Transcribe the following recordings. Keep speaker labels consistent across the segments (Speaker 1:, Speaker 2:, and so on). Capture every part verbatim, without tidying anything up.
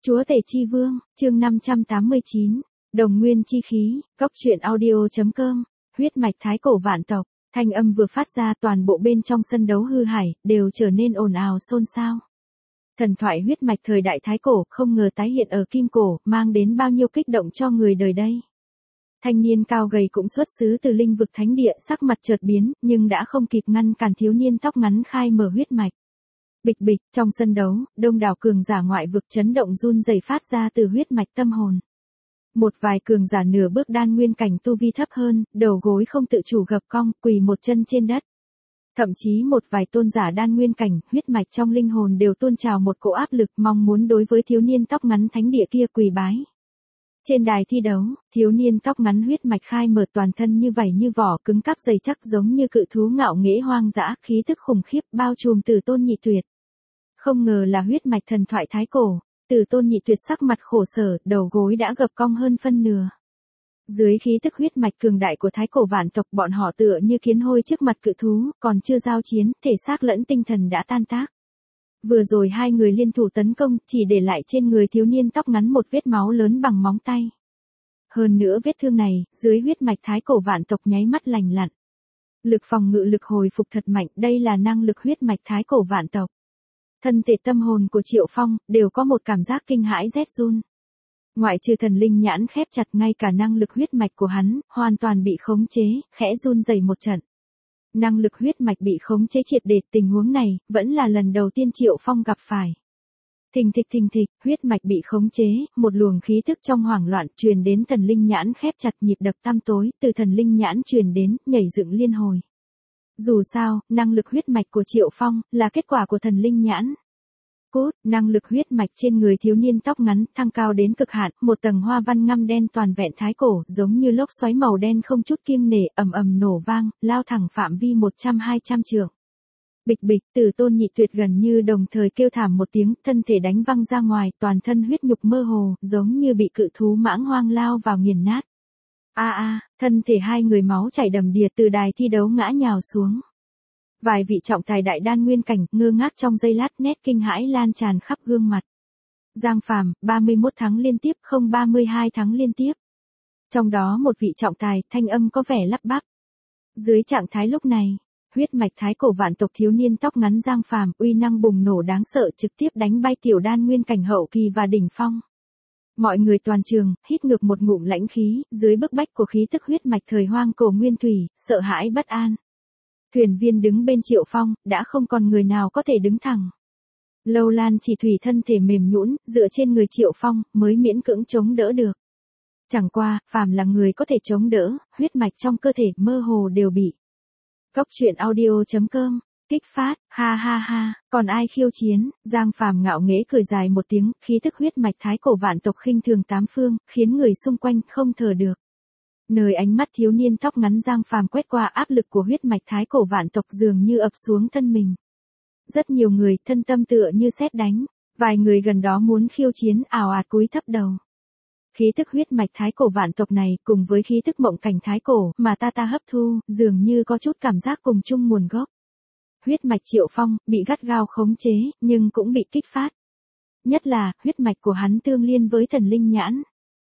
Speaker 1: Chúa tể chi vương, chương năm trăm tám mươi chín, đồng nguyên chi khí, góc truyện audio.com, huyết mạch thái cổ vạn tộc, thanh âm vừa phát ra toàn bộ bên trong sân đấu hư hải, đều trở nên ồn ào xôn xao. Thần thoại huyết mạch thời đại thái cổ không ngờ tái hiện ở kim cổ, mang đến bao nhiêu kích động cho người đời đây. Thanh niên cao gầy cũng xuất xứ từ linh vực thánh địa, sắc mặt chợt biến, nhưng đã không kịp ngăn cản thiếu niên tóc ngắn khai mở huyết mạch. Bịch bịch, trong sân đấu, đông đảo cường giả ngoại vực chấn động run rẩy phát ra từ huyết mạch tâm hồn. Một vài cường giả nửa bước đan nguyên cảnh tu vi thấp hơn, đầu gối không tự chủ gập cong, quỳ một chân trên đất. Thậm chí một vài tôn giả đan nguyên cảnh, huyết mạch trong linh hồn đều tuôn trào một cỗ áp lực mong muốn đối với thiếu niên tóc ngắn thánh địa kia quỳ bái. Trên đài thi đấu, thiếu niên tóc ngắn huyết mạch khai mở toàn thân như vảy như vỏ cứng cáp dày chắc giống như cự thú ngạo nghễ hoang dã, khí tức khủng khiếp bao trùm Tử Tôn Nhị Tuyệt. Không ngờ là huyết mạch thần thoại thái cổ, Tử Tôn Nhị Tuyệt sắc mặt khổ sở, đầu gối đã gập cong hơn phân nửa. Dưới khí tức huyết mạch cường đại của thái cổ vạn tộc, bọn họ tựa như kiến hôi trước mặt cự thú, còn chưa giao chiến, thể xác lẫn tinh thần đã tan tác. Vừa rồi hai người liên thủ tấn công, chỉ để lại trên người thiếu niên tóc ngắn một vết máu lớn bằng móng tay. Hơn nữa vết thương này, dưới huyết mạch thái cổ vạn tộc nháy mắt lành lặn. Lực phòng ngự lực hồi phục thật mạnh, đây là năng lực huyết mạch thái cổ vạn tộc. Thân thể tâm hồn của Triệu Phong, đều có một cảm giác kinh hãi rét run. Ngoại trừ thần linh nhãn khép chặt, ngay cả năng lực huyết mạch của hắn, hoàn toàn bị khống chế, khẽ run rẩy một trận. Năng lực huyết mạch bị khống chế triệt để, tình huống này, vẫn là lần đầu tiên Triệu Phong gặp phải. Thình thịch thình thịch, huyết mạch bị khống chế, một luồng khí thức trong hoảng loạn truyền đến thần linh nhãn khép chặt, nhịp đập tăm tối, từ thần linh nhãn truyền đến, nhảy dựng liên hồi. Dù sao, năng lực huyết mạch của Triệu Phong, là kết quả của thần linh nhãn. Cút, năng lực huyết mạch trên người thiếu niên tóc ngắn, thăng cao đến cực hạn, một tầng hoa văn ngăm đen toàn vẹn thái cổ, giống như lốc xoáy màu đen không chút kiêng nể, ầm ầm nổ vang, lao thẳng phạm vi một trăm hai trăm trượng. Bịch bịch, Tử Tôn Nhị Tuyệt gần như đồng thời kêu thảm một tiếng, thân thể đánh văng ra ngoài, toàn thân huyết nhục mơ hồ, giống như bị cự thú mãng hoang lao vào nghiền nát. A a, thân thể hai người máu chảy đầm đìa từ đài thi đấu ngã nhào xuống. Vài vị trọng tài đại đan nguyên cảnh, ngơ ngác trong giây lát, nét kinh hãi lan tràn khắp gương mặt. Giang Phàm, ba mươi mốt tháng liên tiếp, không ba mươi hai tháng liên tiếp. Trong đó một vị trọng tài, thanh âm có vẻ lắp bắp. Dưới trạng thái lúc này, huyết mạch thái cổ vạn tộc thiếu niên tóc ngắn Giang Phàm, uy năng bùng nổ đáng sợ, trực tiếp đánh bay tiểu đan nguyên cảnh hậu kỳ và đỉnh phong. Mọi người toàn trường, hít ngược một ngụm lãnh khí, dưới bức bách của khí tức huyết mạch thời hoang cổ nguyên thủy, sợ hãi bất an. Thuyền viên đứng bên Triệu Phong, đã không còn người nào có thể đứng thẳng. Lâu Lan chỉ thủy thân thể mềm nhũn, dựa trên người Triệu Phong, mới miễn cưỡng chống đỡ được. Chẳng qua, phàm là người có thể chống đỡ, huyết mạch trong cơ thể mơ hồ đều bị. Góc truyện audio.com, kích phát, ha ha ha, còn ai khiêu chiến, Giang Phàm ngạo nghễ cười dài một tiếng, khí tức huyết mạch thái cổ vạn tộc khinh thường tám phương, khiến người xung quanh không thở được. Nơi ánh mắt thiếu niên tóc ngắn Giang Phàm quét qua, áp lực của huyết mạch thái cổ vạn tộc dường như ập xuống thân mình. Rất nhiều người thân tâm tựa như sét đánh, vài người gần đó muốn khiêu chiến ào ạt cúi thấp đầu. Khí tức huyết mạch thái cổ vạn tộc này cùng với khí tức mộng cảnh thái cổ mà ta ta hấp thu, dường như có chút cảm giác cùng chung nguồn gốc. Huyết mạch Triệu Phong bị gắt gao khống chế, nhưng cũng bị kích phát. Nhất là, huyết mạch của hắn tương liên với thần linh nhãn.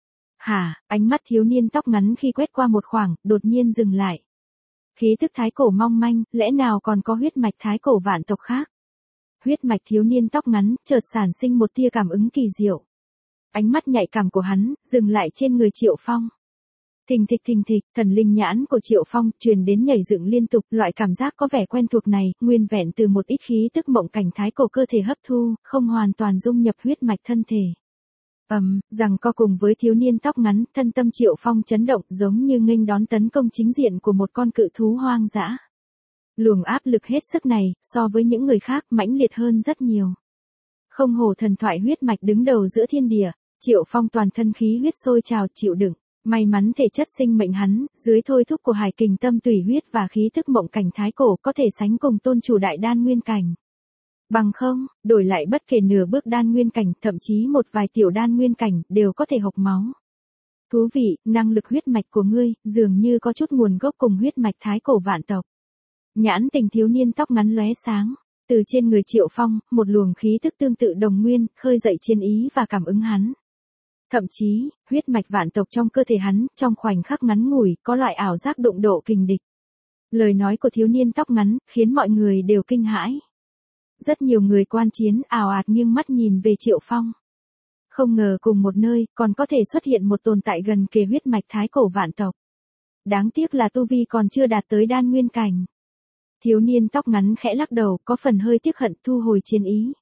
Speaker 1: Hả, ánh mắt thiếu niên tóc ngắn khi quét qua một khoảng, đột nhiên dừng lại. Khí thức thái cổ mong manh, lẽ nào còn có huyết mạch thái cổ vạn tộc khác? Huyết mạch thiếu niên tóc ngắn, chợt sản sinh một tia cảm ứng kỳ diệu. Ánh mắt nhạy cảm của hắn, dừng lại trên người Triệu Phong. Thình thịch thình thịch, thần linh nhãn của Triệu Phong, truyền đến nhảy dựng liên tục, loại cảm giác có vẻ quen thuộc này, nguyên vẹn từ một ít khí tức mộng cảnh thái cổ cơ thể hấp thu, không hoàn toàn dung nhập huyết mạch thân thể. Ầm, um, rằng co cùng với thiếu niên tóc ngắn, thân tâm Triệu Phong chấn động, giống như nghênh đón tấn công chính diện của một con cự thú hoang dã. Luồng áp lực hết sức này, so với những người khác, mãnh liệt hơn rất nhiều. Không hổ thần thoại huyết mạch đứng đầu giữa thiên địa, Triệu Phong toàn thân khí huyết sôi trào, chịu đựng. May mắn thể chất sinh mệnh hắn, dưới thôi thúc của hải kình tâm tùy huyết và khí thức mộng cảnh thái cổ có thể sánh cùng tôn chủ đại đan nguyên cảnh. Bằng không, đổi lại bất kể nửa bước đan nguyên cảnh, thậm chí một vài tiểu đan nguyên cảnh, đều có thể hộc máu. Thú vị, năng lực huyết mạch của ngươi, dường như có chút nguồn gốc cùng huyết mạch thái cổ vạn tộc. Nhãn tình thiếu niên tóc ngắn lóe sáng. Từ trên người Triệu Phong, một luồng khí tức tương tự đồng nguyên, khơi dậy chiến ý và cảm ứng hắn. Thậm chí, huyết mạch vạn tộc trong cơ thể hắn, trong khoảnh khắc ngắn ngủi, có loại ảo giác đụng độ kình địch. Lời nói của thiếu niên tóc ngắn, khiến mọi người đều kinh hãi. Rất nhiều người quan chiến ào ạt nghiêng mắt nhìn về Triệu Phong. Không ngờ cùng một nơi, còn có thể xuất hiện một tồn tại gần kề huyết mạch thái cổ vạn tộc. Đáng tiếc là tu vi còn chưa đạt tới đan nguyên cảnh. Thiếu niên tóc ngắn khẽ lắc đầu, có phần hơi tiếc hận, thu hồi chiến ý.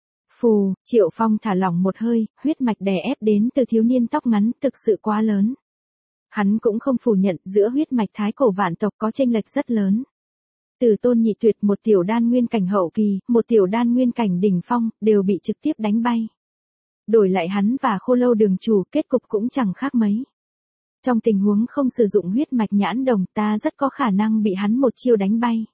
Speaker 1: Phù, Triệu Phong thả lỏng một hơi, huyết mạch đè ép đến từ thiếu niên tóc ngắn thực sự quá lớn. Hắn cũng không phủ nhận giữa huyết mạch thái cổ vạn tộc có chênh lệch rất lớn. Từ Tôn Nhị Tuyệt một tiểu đan nguyên cảnh hậu kỳ, một tiểu đan nguyên cảnh đỉnh phong, đều bị trực tiếp đánh bay. Đổi lại hắn và Khô Lâu Đường chủ, kết cục cũng chẳng khác mấy. Trong tình huống không sử dụng huyết mạch nhãn đồng, ta rất có khả năng bị hắn một chiêu đánh bay.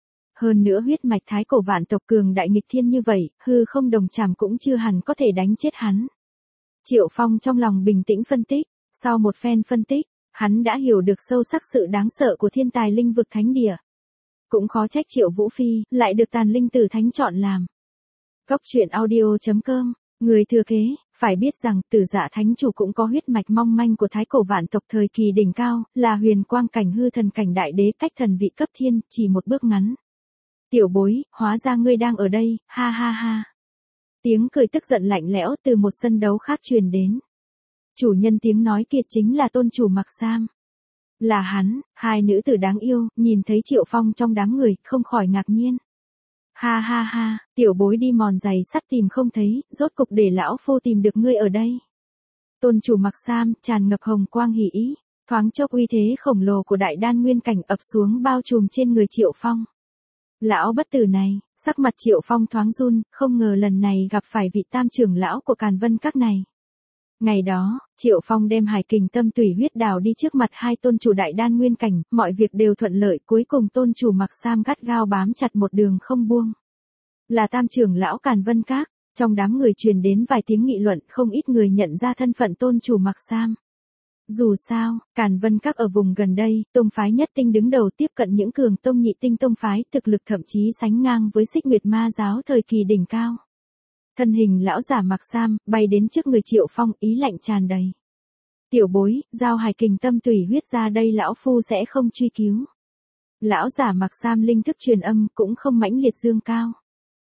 Speaker 1: Hơn nữa huyết mạch thái cổ vạn tộc cường đại nghịch thiên như vậy, hư không đồng trảm cũng chưa hẳn có thể đánh chết hắn. Triệu Phong trong lòng bình tĩnh phân tích, sau một phen phân tích, hắn đã hiểu được sâu sắc sự đáng sợ của thiên tài linh vực thánh địa. Cũng khó trách Triệu Vũ Phi, lại được tàn linh tử thánh chọn làm. Góc truyện audio chấm com, người thừa kế, phải biết rằng Tử Dạ thánh chủ cũng có huyết mạch mong manh của thái cổ vạn tộc thời kỳ đỉnh cao, là huyền quang cảnh hư thần cảnh đại đế, cách thần vị cấp thiên, chỉ một bước ngắn. Tiểu bối, hóa ra ngươi đang ở đây, ha ha ha. Tiếng cười tức giận lạnh lẽo từ một sân đấu khác truyền đến. Chủ nhân tiếng nói kia chính là tôn chủ mặc sam. Là hắn, hai nữ tử đáng yêu, nhìn thấy Triệu Phong trong đám người, không khỏi ngạc nhiên. Ha ha ha, tiểu bối đi mòn giày sắt tìm không thấy, rốt cục để lão phu tìm được ngươi ở đây. Tôn chủ mặc sam, tràn ngập hồng quang hỉ ý, thoáng chốc uy thế khổng lồ của đại đan nguyên cảnh ập xuống bao trùm trên người Triệu Phong. Lão bất tử này, sắc mặt Triệu Phong thoáng run, không ngờ lần này gặp phải vị tam trưởng lão của Càn Vân Các này. Ngày đó, Triệu Phong đem Hải Kình Tâm Tủy Huyết đào đi trước mặt hai tôn chủ đại đan nguyên cảnh, mọi việc đều thuận lợi, cuối cùng tôn chủ mặc sam gắt gao bám chặt một đường không buông. Là tam trưởng lão Càn Vân Các, trong đám người truyền đến vài tiếng nghị luận, không ít người nhận ra thân phận tôn chủ mặc sam. Dù sao, Càn Vân Các ở vùng gần đây, tông phái nhất tinh đứng đầu tiếp cận những cường tông nhị tinh tông phái, thực lực thậm chí sánh ngang với Xích Nguyệt Ma giáo thời kỳ đỉnh cao. Thân hình lão giả mặc sam, bay đến trước người Triệu Phong, ý lạnh tràn đầy. Tiểu bối, giao Hải Kình Tâm Tủy Huyết ra đây, lão phu sẽ không truy cứu. Lão giả mặc sam linh thức truyền âm, cũng không mãnh liệt dương cao.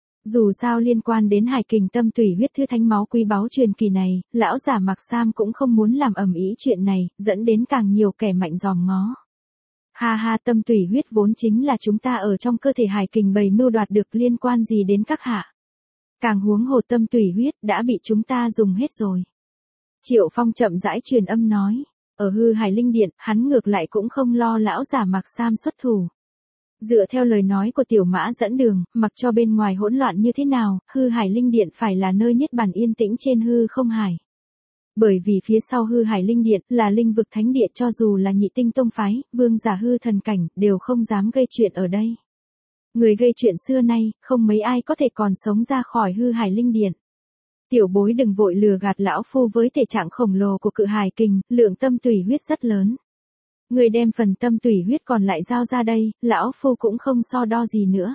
Speaker 1: Dù sao liên quan đến Hải Kình Tâm Tủy Huyết thứ thánh máu quý báu truyền kỳ này, lão giả mặc sam cũng không muốn làm ầm ĩ chuyện này, dẫn đến càng nhiều kẻ mạnh giòm ngó. Ha ha, tâm tủy huyết vốn chính là chúng ta ở trong cơ thể Hải Kình bầy mưu đoạt được, liên quan gì đến các hạ. Càng huống hồ tâm tủy huyết đã bị chúng ta dùng hết rồi. Triệu Phong chậm rãi truyền âm nói, ở hư hải linh điện, hắn ngược lại cũng không lo lão giả mặc sam xuất thủ. Dựa theo lời nói của tiểu mã dẫn đường, mặc cho bên ngoài hỗn loạn như thế nào, hư hải linh điện phải là nơi niết bàn yên tĩnh trên hư không hải. Bởi vì phía sau hư hải linh điện là linh vực thánh địa, cho dù là nhị tinh tông phái, vương giả hư thần cảnh, đều không dám gây chuyện ở đây. Người gây chuyện xưa nay, không mấy ai có thể còn sống ra khỏi hư hải linh điện. Tiểu bối đừng vội lừa gạt lão phu, với thể trạng khổng lồ của cự hải kình, lượng tâm tủy huyết rất lớn. Người đem phần tâm tủy huyết còn lại giao ra đây, lão phu cũng không so đo gì nữa.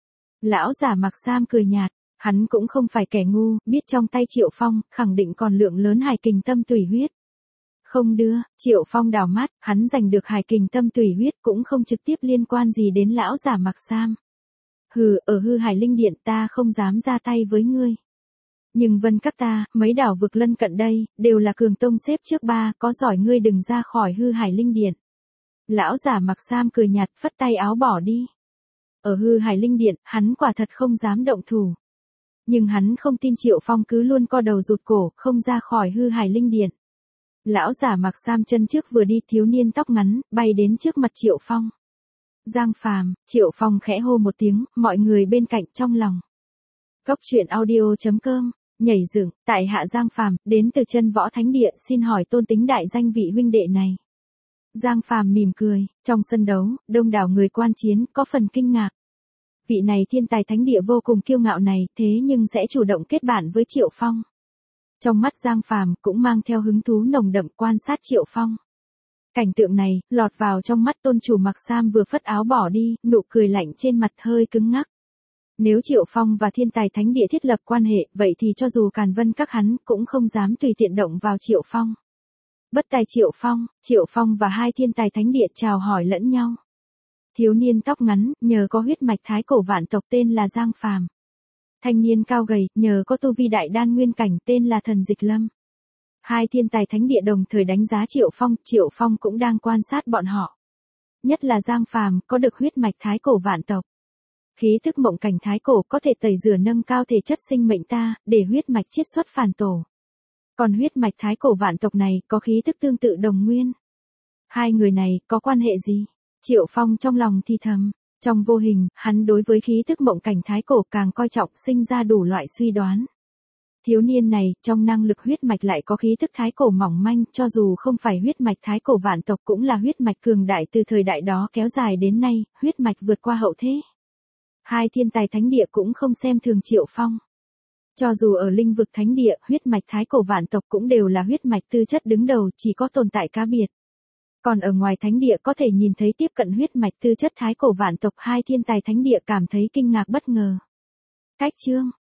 Speaker 1: Lão giả mặc sam cười nhạt, hắn cũng không phải kẻ ngu, biết trong tay Triệu Phong, khẳng định còn lượng lớn Hải Kình Tâm Tủy Huyết. Không đưa, Triệu Phong đảo mắt, hắn giành được Hải Kình Tâm Tủy Huyết cũng không trực tiếp liên quan gì đến lão giả mặc sam. Hừ, ở hư hải linh điện ta không dám ra tay với ngươi. Nhưng Vân Các ta, mấy đảo vực lân cận đây, đều là cường tông xếp trước ba, có giỏi ngươi đừng ra khỏi hư hải linh điện. Lão giả mặc sam cười nhạt, phất tay áo bỏ đi. Ở hư hải linh điện, hắn quả thật không dám động thủ. Nhưng hắn không tin Triệu Phong cứ luôn co đầu rụt cổ, không ra khỏi hư hải linh điện. Lão giả mặc sam chân trước vừa đi, thiếu niên tóc ngắn, bay đến trước mặt Triệu Phong. Giang Phàm, Triệu Phong khẽ hô một tiếng, mọi người bên cạnh trong lòng. Góc truyện audio chấm com, nhảy dựng, tại hạ Giang Phàm, đến từ Chân Võ Thánh Địa, xin hỏi tôn tính đại danh vị huynh đệ này. Giang Phàm mỉm cười, trong sân đấu, đông đảo người quan chiến, có phần kinh ngạc. Vị này thiên tài thánh địa vô cùng kiêu ngạo này, thế nhưng sẽ chủ động kết bạn với Triệu Phong. Trong mắt Giang Phàm cũng mang theo hứng thú nồng đậm quan sát Triệu Phong. Cảnh tượng này, lọt vào trong mắt tôn chủ mặc sam vừa phất áo bỏ đi, nụ cười lạnh trên mặt hơi cứng ngắc. Nếu Triệu Phong và thiên tài thánh địa thiết lập quan hệ, vậy thì cho dù Càn Vân các hắn cũng không dám tùy tiện động vào Triệu Phong. Bất tài Triệu Phong, Triệu Phong và hai thiên tài thánh địa chào hỏi lẫn nhau. Thiếu niên tóc ngắn, nhờ có huyết mạch thái cổ vạn tộc tên là Giang Phàm. Thanh niên cao gầy, nhờ có tu vi đại đan nguyên cảnh tên là Thần Dịch Lâm. Hai thiên tài thánh địa đồng thời đánh giá Triệu Phong, Triệu Phong cũng đang quan sát bọn họ. Nhất là Giang Phàm, có được huyết mạch thái cổ vạn tộc. Khí thức mộng cảnh thái cổ có thể tẩy rửa nâng cao thể chất sinh mệnh ta, để huyết mạch chiết xuất phản tổ. Còn huyết mạch thái cổ vạn tộc này có khí thức tương tự đồng nguyên. Hai người này có quan hệ gì? Triệu Phong trong lòng thì thầm. Trong vô hình, hắn đối với khí thức mộng cảnh thái cổ càng coi trọng, sinh ra đủ loại suy đoán. Thiếu niên này, trong năng lực huyết mạch lại có khí thức thái cổ mỏng manh, cho dù không phải huyết mạch thái cổ vạn tộc cũng là huyết mạch cường đại từ thời đại đó kéo dài đến nay, huyết mạch vượt qua hậu thế. Hai thiên tài thánh địa cũng không xem thường Triệu Phong. Cho dù ở linh vực thánh địa, huyết mạch thái cổ vạn tộc cũng đều là huyết mạch tư chất đứng đầu, chỉ có tồn tại cá biệt. Còn ở ngoài thánh địa có thể nhìn thấy tiếp cận huyết mạch tư chất thái cổ vạn tộc, hai thiên tài thánh địa cảm thấy kinh ngạc bất ngờ. Cách chương